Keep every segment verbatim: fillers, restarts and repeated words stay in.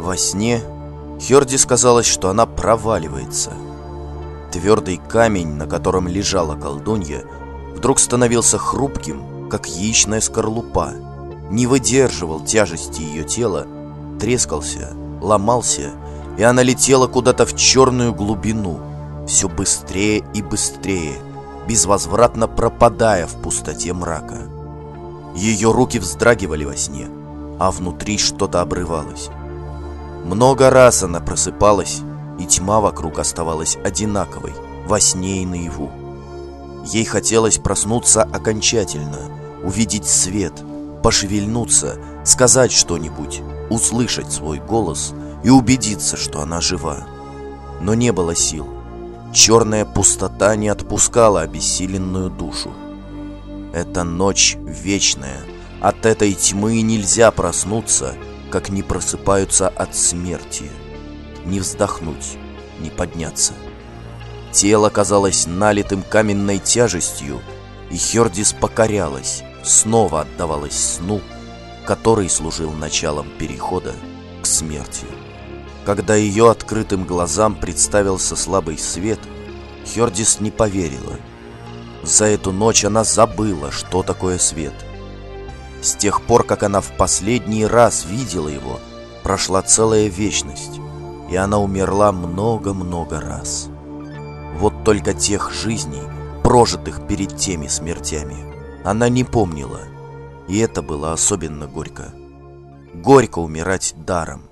Во сне Хёрдис казалось, что она проваливается. Твердый камень, на котором лежала колдунья, вдруг становился хрупким, как яичная скорлупа, не выдерживал тяжести ее тела, трескался, ломался, и она летела куда-то в черную глубину, все быстрее и быстрее, безвозвратно пропадая в пустоте мрака. Ее руки вздрагивали во сне, а внутри что-то обрывалось. Много раз она просыпалась, и тьма вокруг оставалась одинаковой во сне и наяву. Ей хотелось проснуться окончательно, увидеть свет, пошевельнуться, сказать что-нибудь, услышать свой голос и убедиться, что она жива. Но не было сил. Черная пустота не отпускала обессиленную душу. Это ночь вечная. От этой тьмы нельзя проснуться, как не просыпаются от смерти. Не вздохнуть, не подняться. Тело казалось налитым каменной тяжестью, и Хёрдис покорялась, снова отдавалась сну, который служил началом перехода к смерти. Когда ее открытым глазам представился слабый свет, Хёрдис не поверила. За эту ночь она забыла, что такое свет. С тех пор, как она в последний раз видела его, прошла целая вечность, и она умерла много-много раз. Вот только тех жизней, прожитых перед теми смертями, она не помнила, и это было особенно горько. Горько умирать даром.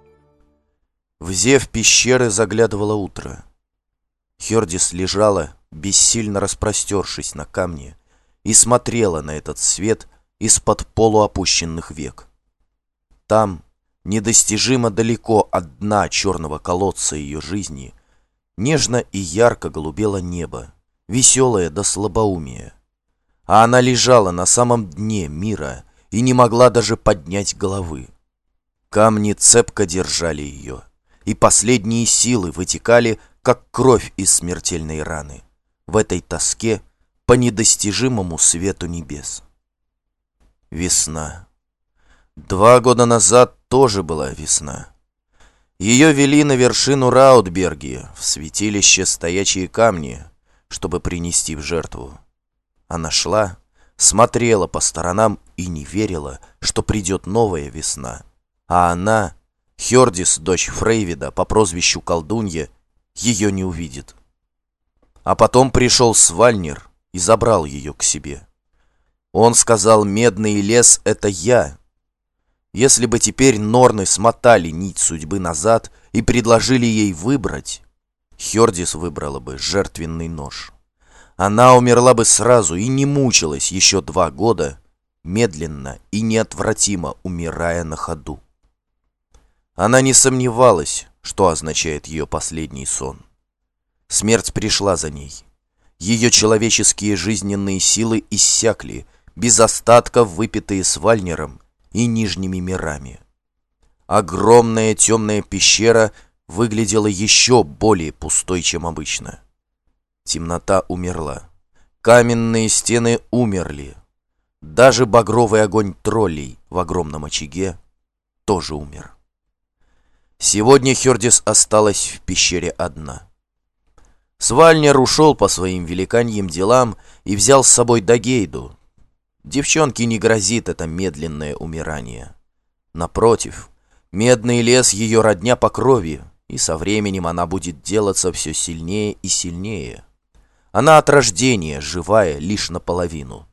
В зев пещеры заглядывало утро. Хёрдис лежала, бессильно распростершись на камне, и смотрела на этот свет из-под полуопущенных век. Там, недостижимо далеко от дна черного колодца ее жизни, нежно и ярко голубело небо, веселое до слабоумия. А она лежала на самом дне мира и не могла даже поднять головы. Камни цепко держали ее, и последние силы вытекали, как кровь из смертельной раны, в этой тоске по недостижимому свету небес. Весна. Два года назад тоже была весна. Ее вели на вершину Раутберги, в святилище стоячие камни, чтобы принести в жертву. Она шла, смотрела по сторонам и не верила, что придет новая весна. А она, Хёрдис, дочь Фрейвида по прозвищу Колдунья, ее не увидит. А потом пришел Свальнир и забрал ее к себе. Он сказал: «Медный лес — это я». Если бы теперь Норны смотали нить судьбы назад и предложили ей выбрать, Хёрдис выбрала бы жертвенный нож. Она умерла бы сразу и не мучилась еще два года, медленно и неотвратимо умирая на ходу. Она не сомневалась, что означает ее последний сон. Смерть пришла за ней. Ее человеческие жизненные силы иссякли, без остатка выпитые Свальниром и нижними мирами. Огромная темная пещера выглядела еще более пустой, чем обычно. Темнота умерла. Каменные стены умерли. Даже багровый огонь троллей в огромном очаге тоже умер. Сегодня Хёрдис осталась в пещере одна. Свальнир ушел по своим великаньим делам и взял с собой Дагейду. Девчонке не грозит это медленное умирание. Напротив, медный лес ее родня по крови, и со временем она будет делаться все сильнее и сильнее. Она от рождения живая лишь наполовину.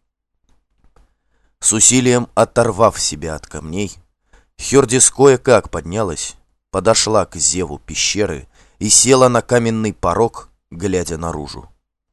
С усилием оторвав себя от камней, Хёрдис кое-как поднялась, подошла к зеву пещеры и села на каменный порог, глядя наружу.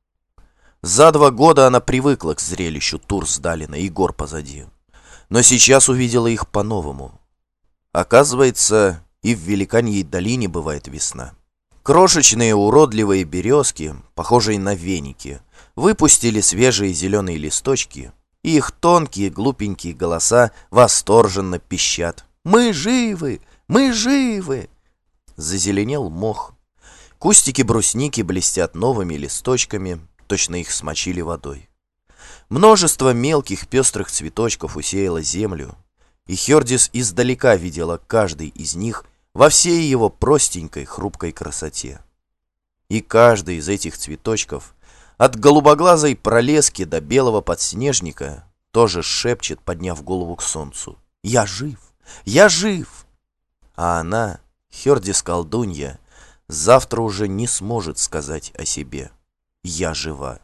За два года она привыкла к зрелищу Турсдалина и гор позади, но сейчас увидела их по-новому. Оказывается, и в Великаньей долине бывает весна. Крошечные уродливые березки, похожие на веники, выпустили свежие зеленые листочки, и их тонкие глупенькие голоса восторженно пищат: «Мы живы! Мы живы!» Зазеленел мох. Кустики брусники блестят новыми листочками, точно их смочили водой. Множество мелких пестрых цветочков усеяло землю, и Хёрдис издалека видела каждый из них во всей его простенькой, хрупкой красоте. И каждый из этих цветочков, от голубоглазой пролески до белого подснежника, тоже шепчет, подняв голову к солнцу: «Я жив! Я жив!» А она, Хердис-колдунья, завтра уже не сможет сказать о себе: «Я жива».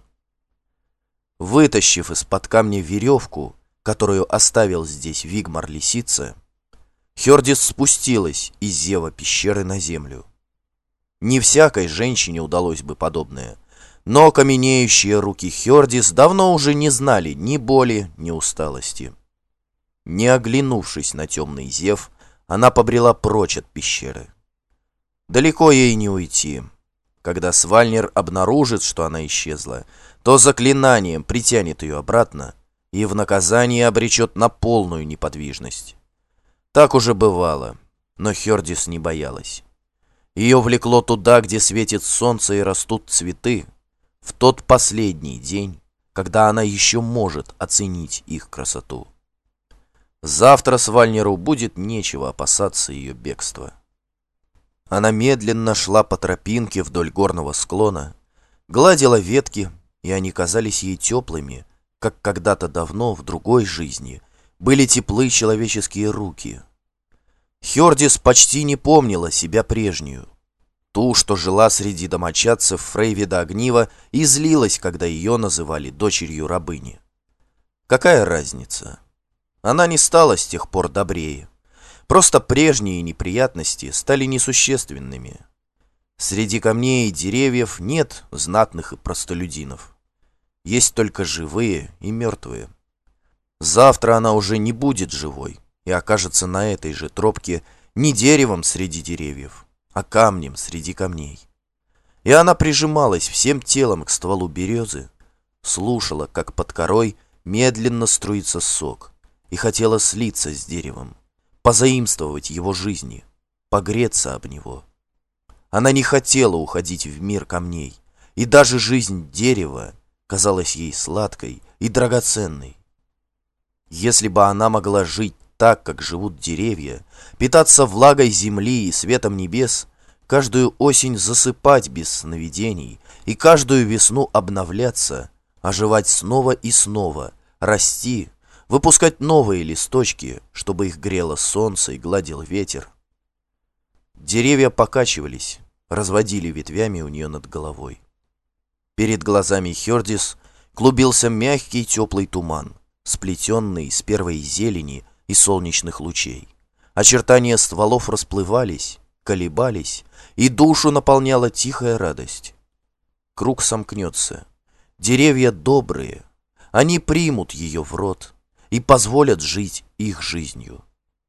Вытащив из-под камня веревку, которую оставил здесь Вигмар-лисица, Хердис спустилась из зева пещеры на землю. Не всякой женщине удалось бы подобное, но каменеющие руки Хердис давно уже не знали ни боли, ни усталости. Не оглянувшись на темный зев, она побрела прочь от пещеры. Далеко ей не уйти. Когда Свальнир обнаружит, что она исчезла, то заклинанием притянет ее обратно и в наказание обречет на полную неподвижность. Так уже бывало, но Хердис не боялась. Ее влекло туда, где светит солнце и растут цветы, в тот последний день, когда она еще может оценить их красоту. Завтра Свальниру будет нечего опасаться ее бегства. Она медленно шла по тропинке вдоль горного склона, гладила ветки, и они казались ей теплыми, как когда-то давно в другой жизни были теплы человеческие руки. Хердис почти не помнила себя прежнюю, ту, что жила среди домочадцев Фрейвида Огнива и злилась, когда ее называли дочерью рабыни. Какая разница? Она не стала с тех пор добрее. Просто прежние неприятности стали несущественными. Среди камней и деревьев нет знатных и простолюдинов. Есть только живые и мертвые. Завтра она уже не будет живой и окажется на этой же тропке не деревом среди деревьев, а камнем среди камней. И она прижималась всем телом к стволу березы, слушала, как под корой медленно струится сок, и хотела слиться с деревом, позаимствовать его жизни, погреться об него. Она не хотела уходить в мир камней, и даже жизнь дерева казалась ей сладкой и драгоценной. Если бы она могла жить так, как живут деревья, питаться влагой земли и светом небес, каждую осень засыпать без сновидений и каждую весну обновляться, оживать снова и снова, расти, выпускать новые листочки, чтобы их грело солнце и гладил ветер. Деревья покачивались, разводили ветвями у нее над головой. Перед глазами Хердис клубился мягкий теплый туман, сплетенный из первой зелени и солнечных лучей. Очертания стволов расплывались, колебались, и душу наполняла тихая радость. Круг сомкнется. Деревья добрые, они примут ее в рот и позволят жить их жизнью.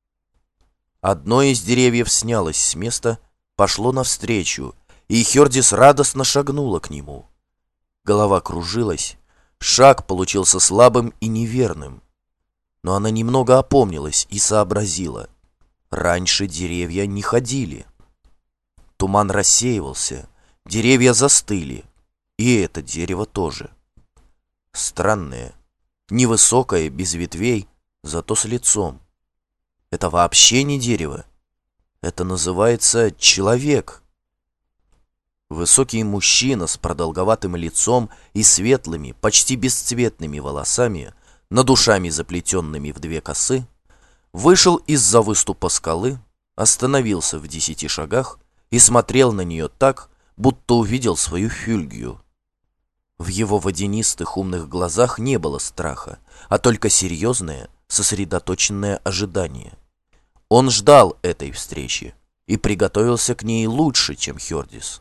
Одно из деревьев снялось с места, пошло навстречу, и Хердис радостно шагнула к нему. Голова кружилась, шаг получился слабым и неверным. Но она немного опомнилась и сообразила. Раньше деревья не ходили. Туман рассеивался, деревья застыли, и это дерево тоже. Странное, невысокое, без ветвей, зато с лицом. Это вообще не дерево. Это называется человек. Высокий мужчина с продолговатым лицом и светлыми, почти бесцветными волосами, над ушами заплетенными в две косы, вышел из-за выступа скалы, остановился в десяти шагах и смотрел на нее так, будто увидел свою Хюльгию. В его водянистых умных глазах не было страха, а только серьезное, сосредоточенное ожидание. Он ждал этой встречи и приготовился к ней лучше, чем Хердис.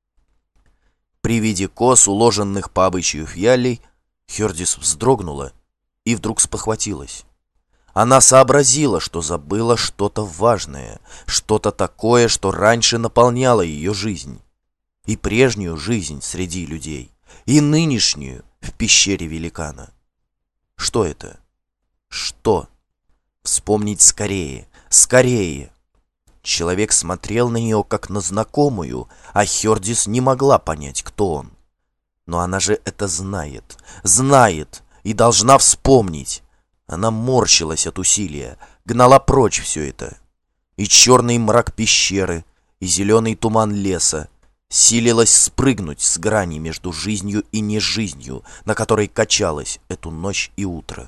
При виде кос, уложенных по обычаю фьялей, Хердис вздрогнула и вдруг спохватилась. Она сообразила, что забыла что-то важное, что-то такое, что раньше наполняло ее жизнь. И прежнюю жизнь среди людей, и нынешнюю в пещере великана. Что это? Что? Вспомнить скорее, скорее. Человек смотрел на нее как на знакомую, а Хердис не могла понять, кто он. Но она же это знает, знает и должна вспомнить. Она морщилась от усилия, гнала прочь все это. и черный мрак пещеры, и зеленый туман леса, силилась спрыгнуть с грани между жизнью и нежизнью, на которой качалась эту ночь и утро.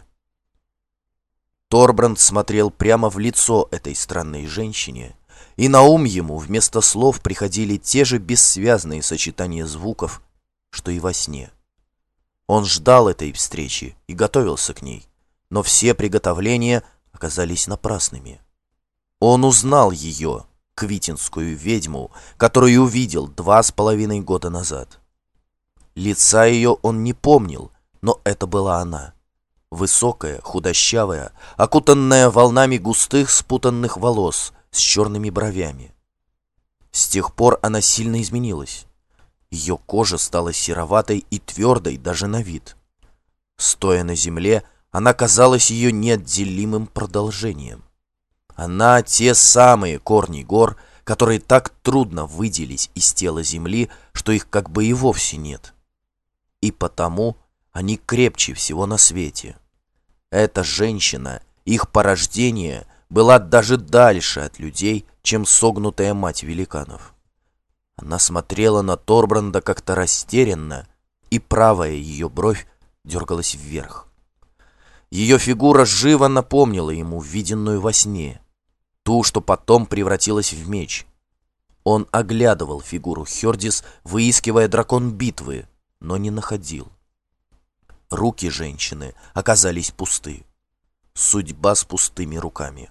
Торбранд смотрел прямо в лицо этой странной женщине, и на ум ему вместо слов приходили те же бессвязные сочетания звуков, что и во сне. Он ждал этой встречи и готовился к ней, но все приготовления оказались напрасными. Он узнал ее, квитинскую ведьму, которую увидел два с половиной года назад. Лица ее он не помнил, но это была она. Высокая, худощавая, окутанная волнами густых спутанных волос с черными бровями. С тех пор она сильно изменилась. Ее кожа стала сероватой и твердой даже на вид. Стоя на земле, она казалась ее неотделимым продолжением. Она те самые корни гор, которые так трудно выделить из тела земли, что их как бы и вовсе нет. И потому они крепче всего на свете. Эта женщина, их порождение, была даже дальше от людей, чем согнутая мать великанов. Она смотрела на Торбранда как-то растерянно, и правая ее бровь дергалась вверх. Ее фигура живо напомнила ему виденную во сне, ту, что потом превратилась в меч. Он оглядывал фигуру Хердис, выискивая дракон битвы, но не находил. Руки женщины оказались пусты. Судьба с пустыми руками.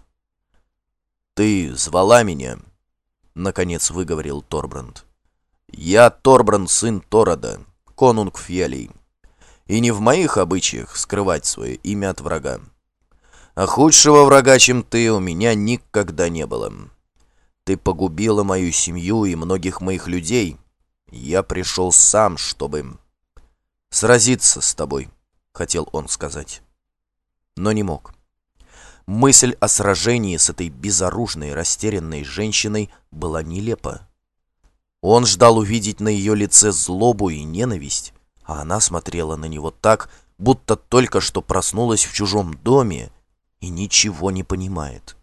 «Ты звала меня?» — наконец выговорил Торбранд. «Я Торбранд, сын Торода, конунг Фьялий, и не в моих обычаях скрывать свое имя от врага. А худшего врага, чем ты, у меня никогда не было. Ты погубила мою семью и многих моих людей. Я пришел сам, чтобы сразиться с тобой», — хотел он сказать, но не мог. Мысль о сражении с этой безоружной, растерянной женщиной была нелепа. Он ждал увидеть на ее лице злобу и ненависть, а она смотрела на него так, будто только что проснулась в чужом доме и ничего не понимает.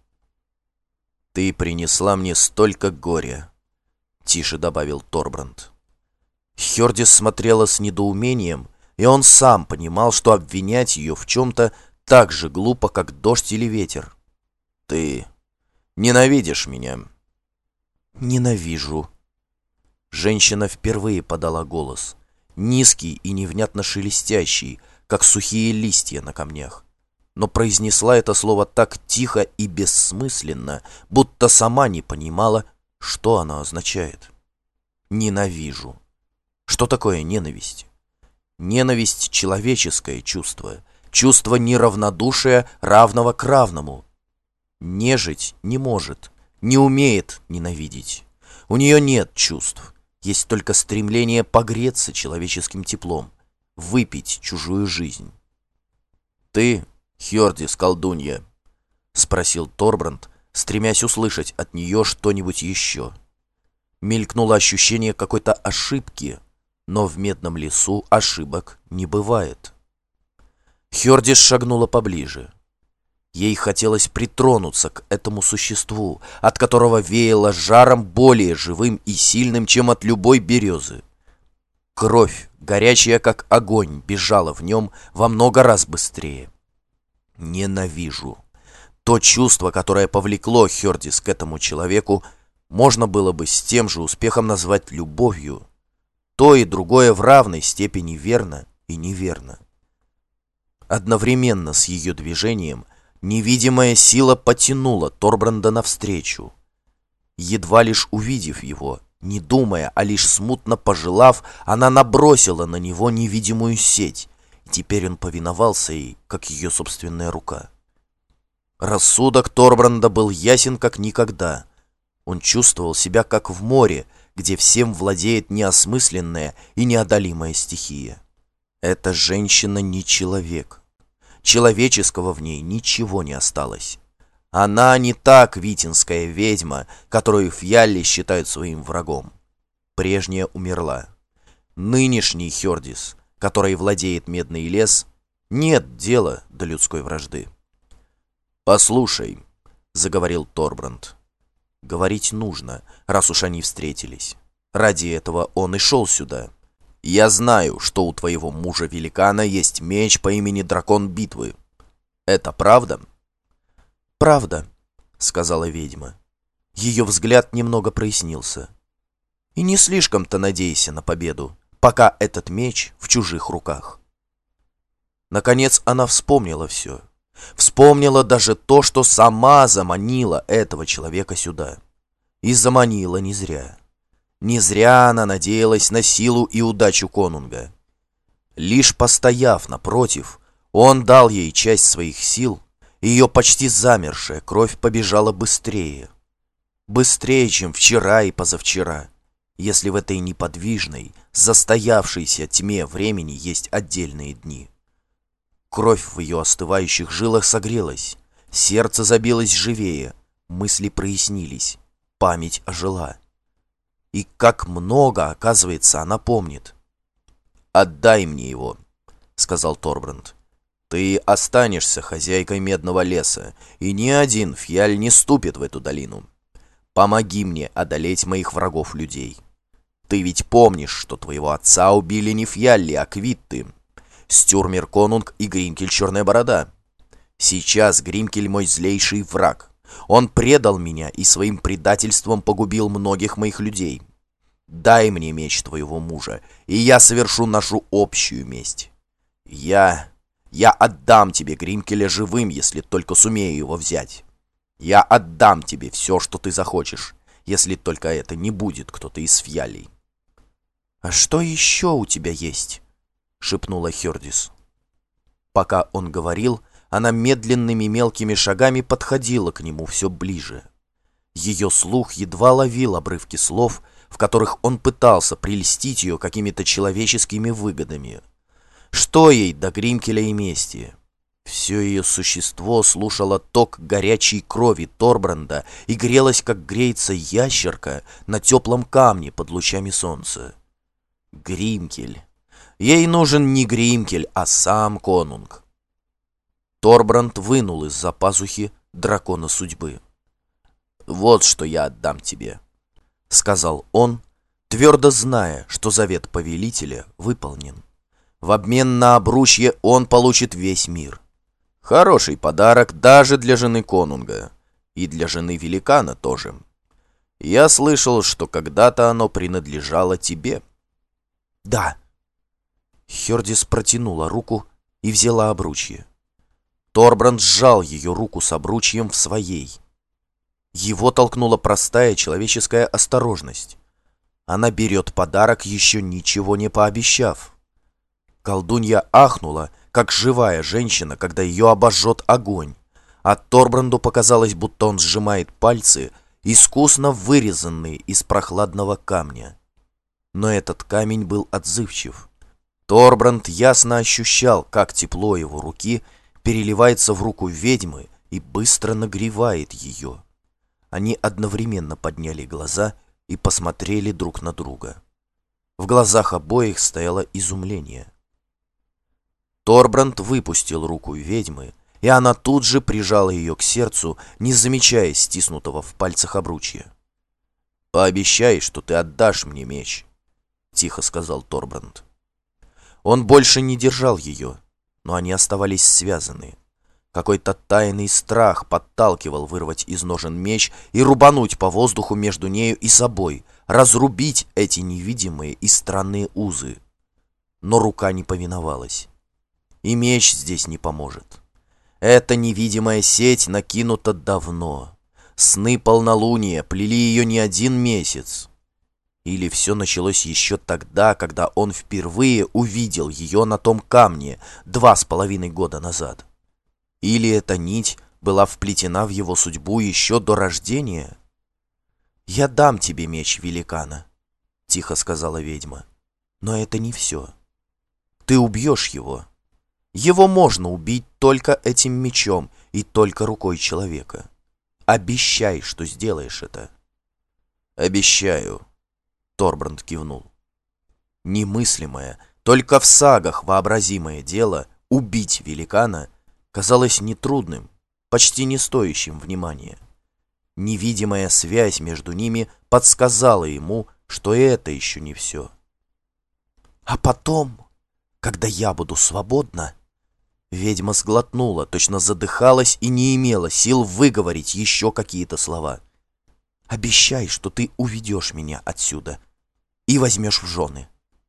«Ты принесла мне столько горя», — тише добавил Торбранд. Хердис смотрела с недоумением, и он сам понимал, что обвинять ее в чем-то так же глупо, как дождь или ветер. «Ты ненавидишь меня?» «Ненавижу». Женщина впервые подала голос, низкий и невнятно шелестящий, как сухие листья на камнях, но произнесла это слово так тихо и бессмысленно, будто сама не понимала, что оно означает. «Ненавижу». Что такое ненависть? Ненависть — человеческое чувство, чувство неравнодушия, равного к равному. Нежить не может, не умеет ненавидеть. У нее нет чувств, есть только стремление погреться человеческим теплом, выпить чужую жизнь. «Ты, Хердис, колдунья?» — спросил Торбранд, стремясь услышать от нее что-нибудь еще. Мелькнуло ощущение какой-то ошибки, но в Медном лесу ошибок не бывает. Хердис шагнула поближе. Ей хотелось притронуться к этому существу, от которого веяло жаром более живым и сильным, чем от любой березы. Кровь, горячая как огонь, бежала в нем во много раз быстрее. «Ненавижу». То чувство, которое повлекло Хердис к этому человеку, можно было бы с тем же успехом назвать любовью. То и другое в равной степени верно и неверно. Одновременно с ее движением невидимая сила потянула Торбранда навстречу. Едва лишь увидев его, не думая, а лишь смутно пожелав, она набросила на него невидимую сеть, и теперь он повиновался ей, как ее собственная рука. Рассудок Торбранда был ясен как никогда. Он чувствовал себя как в море, где всем владеет неосмысленная и неодолимая стихия. Эта женщина не человек. Человеческого в ней ничего не осталось. Она не та квитинская ведьма, которую Фьялли считают своим врагом. Прежняя умерла. Нынешний Хердис, который владеет Медный лес, нет дела до людской вражды. «Послушай», — заговорил Торбранд, Говорить нужно, раз уж они встретились. Ради этого он и шел сюда. Я знаю, что у твоего мужа-великана есть меч по имени Дракон Битвы. Это правда?» «Правда», — сказала ведьма. Ее взгляд немного прояснился. «И не слишком-то надейся на победу, пока этот меч в чужих руках». Наконец она вспомнила все. Вспомнила даже то, что сама заманила этого человека сюда. И заманила не зря. Не зря она надеялась на силу и удачу конунга. Лишь постояв напротив, он дал ей часть своих сил, и ее почти замершая кровь побежала быстрее. Быстрее, чем вчера и позавчера, если в этой неподвижной, застоявшейся тьме времени есть отдельные дни. Кровь в ее остывающих жилах согрелась, сердце забилось живее, мысли прояснились, память ожила. И как много, оказывается, она помнит. «Отдай мне его», — сказал Торбранд. «Ты останешься хозяйкой Медного леса, и ни один фьяль не ступит в эту долину. Помоги мне одолеть моих врагов-людей. Ты ведь помнишь, что твоего отца убили не фьялли, а квитты. Стюрмир Конунг и Гримкель Черная Борода. Сейчас Гримкель мой злейший враг. Он предал меня и своим предательством погубил многих моих людей. Дай мне меч твоего мужа, и я совершу нашу общую месть. Я... я отдам тебе Гримкеля живым, если только сумею его взять. Я отдам тебе все, что ты захочешь, если только это не будет кто-то из фьялей». «А что еще у тебя есть?» — шепнула Хердис. Пока он говорил, она медленными мелкими шагами подходила к нему все ближе. Ее слух едва ловил обрывки слов, в которых он пытался прельстить ее какими-то человеческими выгодами. Что ей до Гримкеля и мести? Все ее существо слушало ток горячей крови Торбранда и грелось, как греется ящерка на теплом камне под лучами солнца. Гримкель. Ей нужен не Гримкель, а сам конунг. Торбранд вынул из-за пазухи дракона судьбы. «Вот что я отдам тебе», — сказал он, твердо зная, что завет повелителя выполнен. В обмен на обручье он получит весь мир. Хороший подарок даже для жены конунга. И для жены великана тоже. Я слышал, что когда-то оно принадлежало тебе. «Да». Хердис протянула руку и взяла обручье. Торбранд сжал ее руку с обручьем в своей. Его толкнула простая человеческая осторожность. Она берет подарок, еще ничего не пообещав. Колдунья ахнула, как живая женщина, когда ее обожжет огонь, а Торбранду показалось, будто он сжимает пальцы, искусно вырезанные из прохладного камня. Но этот камень был отзывчив. Торбранд ясно ощущал, как тепло его руки переливается в руку ведьмы и быстро нагревает ее. Они одновременно подняли глаза и посмотрели друг на друга. В глазах обоих стояло изумление. Торбранд выпустил руку ведьмы, и она тут же прижала ее к сердцу, не замечая стиснутого в пальцах обручья. «Пообещай, что ты отдашь мне меч», — тихо сказал Торбранд. Он больше не держал ее, но они оставались связаны. Какой-то тайный страх подталкивал вырвать из ножен меч и рубануть по воздуху между нею и собой, разрубить эти невидимые и странные узы. Но рука не повиновалась. И меч здесь не поможет. Эта невидимая сеть накинута давно. Сны полнолуния плели ее не один месяц. Или все началось еще тогда, когда он впервые увидел ее на том камне два с половиной года назад. Или эта нить была вплетена в его судьбу еще до рождения? «Я дам тебе меч великана», — тихо сказала ведьма. «Но это не все. Ты убьешь его. Его можно убить только этим мечом и только рукой человека. Обещай, что сделаешь это». «Обещаю», — Торбранд кивнул. Немыслимое, только в сагах вообразимое дело убить великана казалось нетрудным, почти не стоящим внимания. Невидимая связь между ними подсказала ему, что это еще не все. А потом, когда я буду свободна... Ведьма сглотнула, точно задыхалась и не имела сил выговорить еще какие-то слова. «Обещай, что ты уведешь меня отсюда и возьмешь в жены».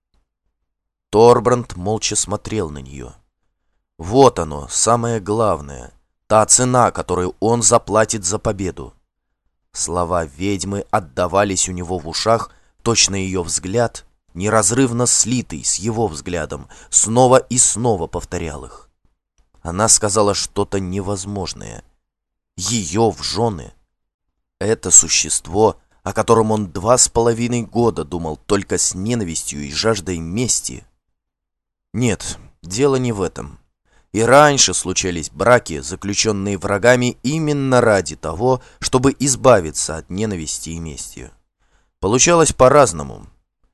Торбранд молча смотрел на нее. Вот оно, самое главное, та цена, которую он заплатит за победу. Слова ведьмы отдавались у него в ушах, точно ее взгляд, неразрывно слитый с его взглядом, снова и снова повторял их. Она сказала что-то невозможное. Ее в жены. Это существо, о котором он два с половиной года думал только с ненавистью и жаждой мести. Нет, дело не в этом. И раньше случались браки, заключенные врагами именно ради того, чтобы избавиться от ненависти и мести. Получалось по-разному.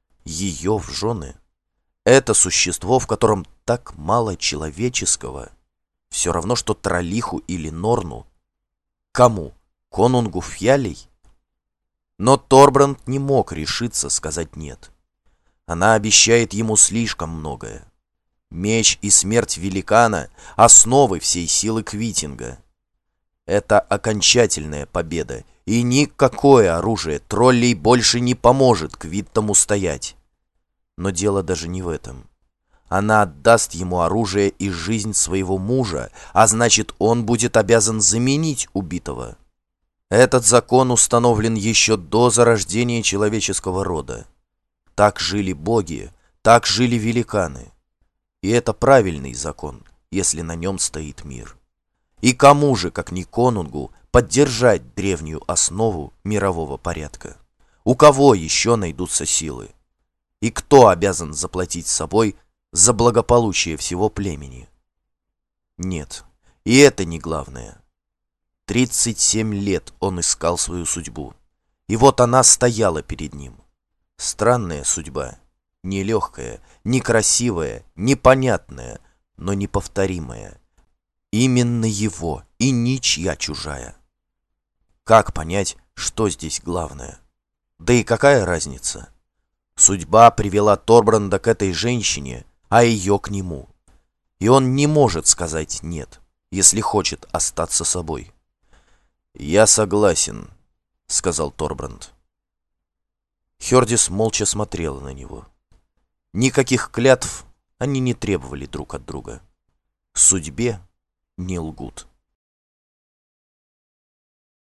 Ее в жены. Это существо, в котором так мало человеческого. Все равно, что Троллиху или Норну. Кому? Конунгу Фьялей? Но Торбранд не мог решиться сказать «нет». Она обещает ему слишком многое. Меч и смерть великана — основы всей силы Квитинга. Это окончательная победа, и никакое оружие троллей больше не поможет Квиттам устоять. Но дело даже не в этом. Она отдаст ему оружие и жизнь своего мужа, а значит, он будет обязан заменить убитого. Этот закон установлен еще до зарождения человеческого рода. Так жили боги, так жили великаны. И это правильный закон, если на нем стоит мир. И кому же, как ни конунгу, поддержать древнюю основу мирового порядка? У кого еще найдутся силы? И кто обязан заплатить собой за благополучие всего племени? Нет, и это не главное. Тридцать семь лет он искал свою судьбу, и вот она стояла перед ним. Странная судьба, нелегкая, некрасивая, непонятная, но неповторимая. Именно его и ничья чужая. Как понять, что здесь главное? Да и какая разница? Судьба привела Торбранда к этой женщине, а ее к нему. И он не может сказать «нет», если хочет остаться собой. «Я согласен», — сказал Торбранд. Хердис молча смотрела на него. Никаких клятв они не требовали друг от друга. Судьбе не лгут.